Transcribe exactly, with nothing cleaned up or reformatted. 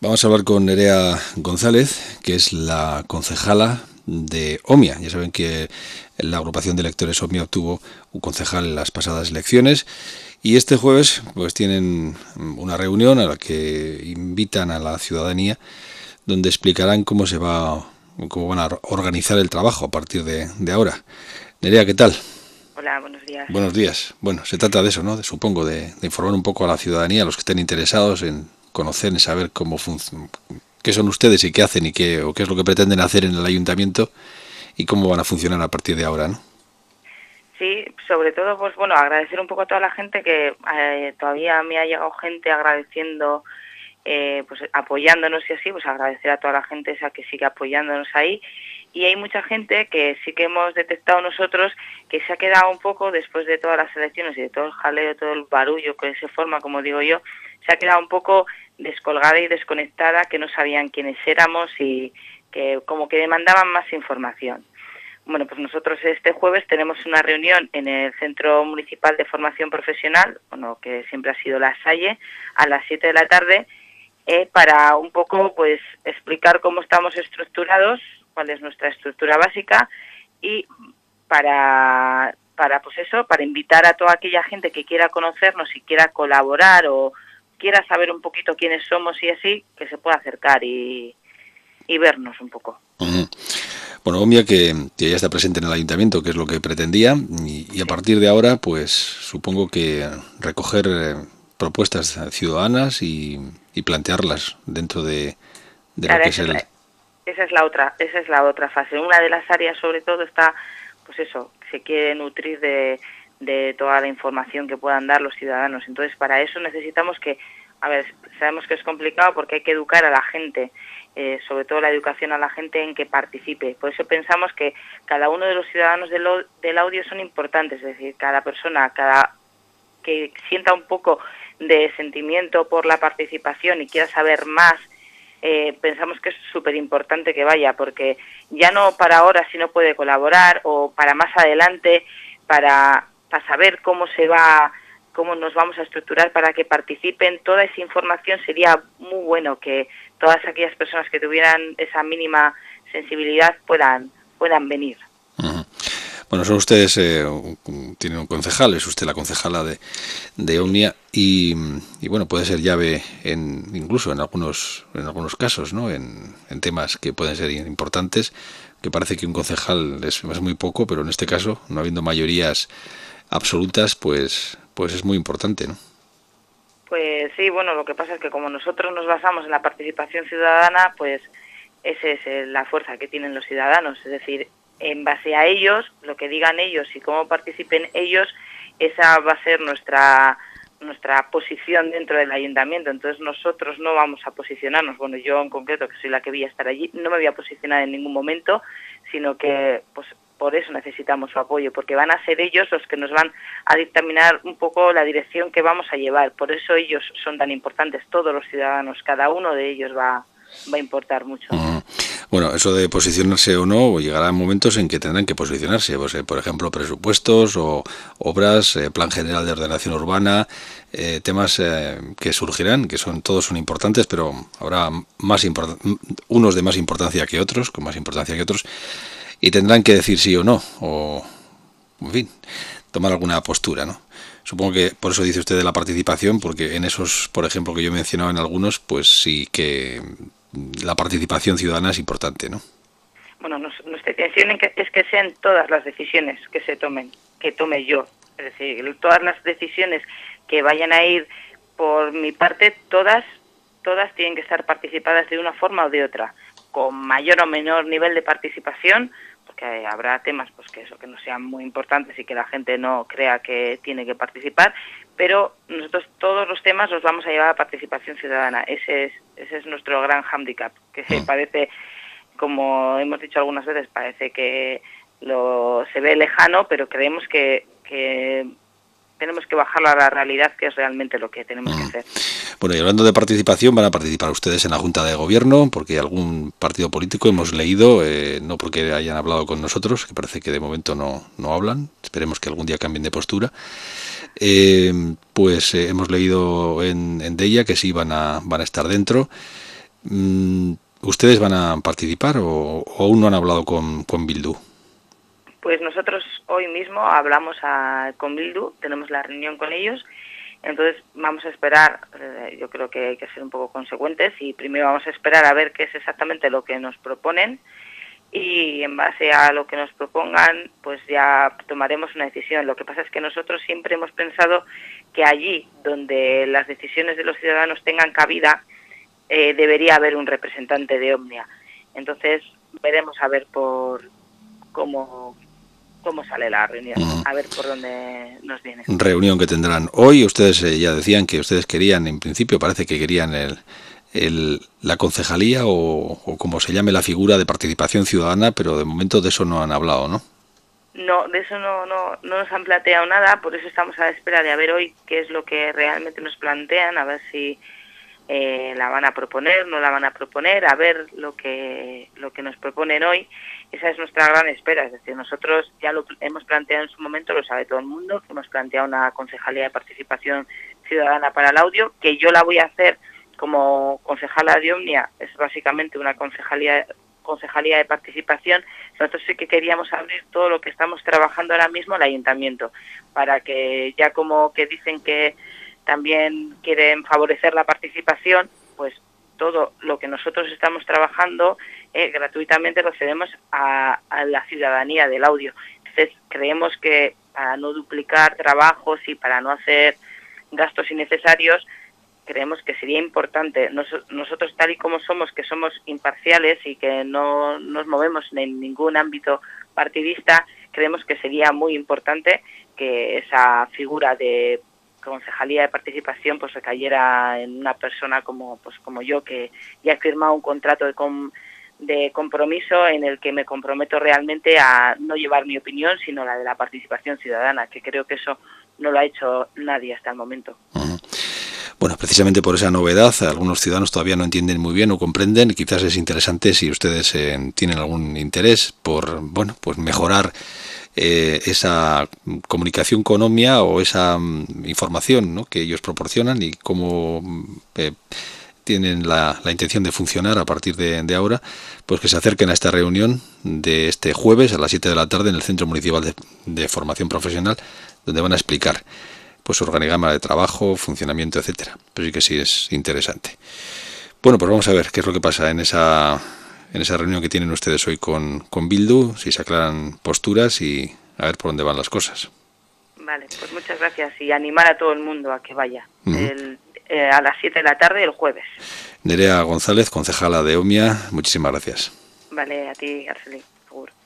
Vamos a hablar con Nerea González, que es la concejala de OMIA. Ya saben que la agrupación de electores OMIA obtuvo un concejal en las pasadas elecciones y este jueves pues tienen una reunión a la que invitan a la ciudadanía, donde explicarán cómo se va, cómo van a organizar el trabajo a partir de, de ahora. Nerea, ¿qué tal? Hola, buenos días. Buenos días. Bueno, se trata de eso, ¿no? De, supongo, de, de informar un poco a la ciudadanía, a los que estén interesados en conocer, en saber cómo funciona, qué son ustedes y qué hacen y qué, o qué es lo que pretenden hacer en el ayuntamiento y cómo van a funcionar a partir de ahora, ¿no? Sí, sobre todo, pues bueno, agradecer un poco a toda la gente que eh, todavía me ha llegado gente agradeciendo, eh, pues apoyándonos y así, pues agradecer a toda la gente esa que sigue apoyándonos ahí. Y hay mucha gente que sí que hemos detectado nosotros que se ha quedado un poco, después de todas las elecciones y de todo el jaleo, todo el barullo que se forma, como digo yo, se ha quedado un poco descolgada y desconectada, que no sabían quiénes éramos y que como que demandaban más información. Bueno, pues nosotros este jueves tenemos una reunión en el Centro Municipal de Formación Profesional, bueno, que siempre ha sido la Salle, a las siete de la tarde, eh, para un poco pues explicar cómo estamos estructurados, cuál es nuestra estructura básica y para, para pues eso, para invitar a toda aquella gente que quiera conocernos y quiera colaborar o quiera saber un poquito quiénes somos y así, que se pueda acercar y, y vernos un poco. Uh-huh. Bueno, OMIA que, que ya está presente en el ayuntamiento, que es lo que pretendía, y, y a partir de ahora, pues supongo que recoger eh, propuestas ciudadanas y, y plantearlas dentro de, de Claro, lo que es esa es, el... la, esa es la otra, esa es la otra fase. Una de las áreas, sobre todo, está, pues eso, se quiere nutrir de, de toda la información que puedan dar los ciudadanos. Entonces, para eso necesitamos que, a ver, sabemos que es complicado porque hay que educar a la gente. Eh, sobre todo la educación a la gente en que participe. Por eso pensamos que cada uno de los ciudadanos del, del audio son importantes, es decir, cada persona, cada que sienta un poco de sentimiento por la participación y quiera saber más, eh, pensamos que es súper importante que vaya, porque ya no para ahora si no puede colaborar o para más adelante, para, para saber cómo se va, cómo nos vamos a estructurar para que participen, toda esa información sería muy bueno que todas aquellas personas que tuvieran esa mínima sensibilidad puedan puedan venir. Uh-huh. Bueno, son ustedes, eh, tienen un concejal, es usted la concejala de, de OMIA y, y bueno, puede ser llave en incluso en algunos en algunos casos, ¿no? En, en temas que pueden ser importantes, que parece que un concejal es, es muy poco, pero en este caso, no habiendo mayorías absolutas, pues pues es muy importante, ¿no? Pues sí, bueno, lo que pasa es que como nosotros nos basamos en la participación ciudadana, pues esa es la fuerza que tienen los ciudadanos, es decir, en base a ellos, lo que digan ellos y cómo participen ellos, esa va a ser nuestra nuestra posición dentro del ayuntamiento. Entonces nosotros no vamos a posicionarnos, bueno, yo en concreto, que soy la que voy a estar allí, no me voy a posicionar en ningún momento, sino que pues por eso necesitamos su apoyo, porque van a ser ellos los que nos van a dictaminar un poco la dirección que vamos a llevar. Por eso ellos son tan importantes, todos los ciudadanos, cada uno de ellos va, va a importar mucho. Uh-huh. Bueno, eso de posicionarse o no, llegará momentos en que tendrán que posicionarse, pues, eh, por ejemplo, presupuestos o obras, eh, plan general de ordenación urbana, eh, temas eh, que surgirán, que son todos son importantes, pero habrá más import- unos de más importancia que otros, con más importancia que otros, y tendrán que decir sí o no, o, en fin, tomar alguna postura, ¿no? Supongo que por eso dice usted de la participación, porque en esos, por ejemplo, que yo he mencionado en algunos, pues sí que la participación ciudadana es importante, ¿no? Bueno, nuestra intención es que sean todas las decisiones que se tomen, que tome yo. Es decir, todas las decisiones que vayan a ir por mi parte, todas, todas tienen que estar participadas de una forma o de otra, con mayor o menor nivel de participación, porque habrá temas pues que eso que no sean muy importantes y que la gente no crea que tiene que participar, pero nosotros todos los temas los vamos a llevar a participación ciudadana. Ese es ese es nuestro gran hándicap, que se parece, como hemos dicho algunas veces, parece que lo se ve lejano, pero creemos que, que tenemos que bajarlo a la realidad, que es realmente lo que tenemos mm. que hacer. Bueno, y hablando de participación, van a participar ustedes en la Junta de Gobierno, porque algún partido político hemos leído, eh, no porque hayan hablado con nosotros, que parece que de momento no, no hablan, esperemos que algún día cambien de postura, eh, pues eh, hemos leído en, en Deia que sí van a, van a estar dentro. ¿Ustedes van a participar o, o aún no han hablado con, con Bildu? Pues nosotros hoy mismo hablamos a, con Bildu, tenemos la reunión con ellos, entonces vamos a esperar, eh, yo creo que hay que ser un poco consecuentes y primero vamos a esperar a ver qué es exactamente lo que nos proponen y en base a lo que nos propongan pues ya tomaremos una decisión. Lo que pasa es que nosotros siempre hemos pensado que allí donde las decisiones de los ciudadanos tengan cabida eh, debería haber un representante de Omnia. Entonces veremos a ver por cómo... cómo sale la reunión, uh-huh. a ver por dónde nos viene. Reunión que tendrán hoy. Ustedes eh, ya decían que ustedes querían, en principio parece que querían el, el la concejalía o, o como se llame la figura de participación ciudadana, pero de momento de eso no han hablado, ¿no? No, de eso no, no, no nos han planteado nada, por eso estamos a la espera de a ver hoy qué es lo que realmente nos plantean, a ver si eh, la van a proponer, no la van a proponer, a ver lo que lo que nos proponen hoy. Esa es nuestra gran espera, es decir, nosotros ya lo hemos planteado en su momento, lo sabe todo el mundo, que hemos planteado una concejalía de participación ciudadana para el audio, que yo la voy a hacer como concejala de Omnia, es básicamente una concejalía, concejalía de participación. Nosotros sí que queríamos abrir todo lo que estamos trabajando ahora mismo al ayuntamiento, para que ya como que dicen que también quieren favorecer la participación, pues todo lo que nosotros estamos trabajando eh, gratuitamente lo cedemos a, a la ciudadanía del audio. Entonces creemos que para no duplicar trabajos y para no hacer gastos innecesarios, creemos que sería importante, Nos, nosotros tal y como somos, que somos imparciales y que no nos movemos en ningún ámbito partidista, creemos que sería muy importante que esa figura de concejalía de participación pues recayera en una persona como pues como yo, que ya he firmado un contrato de, com, de compromiso en el que me comprometo realmente a no llevar mi opinión, sino la de la participación ciudadana, que creo que eso no lo ha hecho nadie hasta el momento. Uh-huh. Bueno, precisamente por esa novedad, algunos ciudadanos todavía no entienden muy bien o comprenden. Quizás es interesante si ustedes eh, tienen algún interés por, bueno, pues mejorar eh, esa comunicación con Omnia o esa um, información, ¿no?, que ellos proporcionan y cómo eh, tienen la, la intención de funcionar a partir de, de ahora, pues que se acerquen a esta reunión de este jueves a las siete de la tarde en el Centro Municipal de, de Formación Profesional, donde van a explicar pues su organigrama de trabajo, funcionamiento, etcétera. Pero sí que sí es interesante. Bueno, pues vamos a ver qué es lo que pasa en esa en esa reunión que tienen ustedes hoy con, con Bildu, si se aclaran posturas y a ver por dónde van las cosas. Vale, pues muchas gracias y animar a todo el mundo a que vaya uh-huh. el, eh, a las siete de la tarde el jueves. Nerea González, concejala de Omnia, muchísimas gracias. Vale, a ti, Arceli, seguro.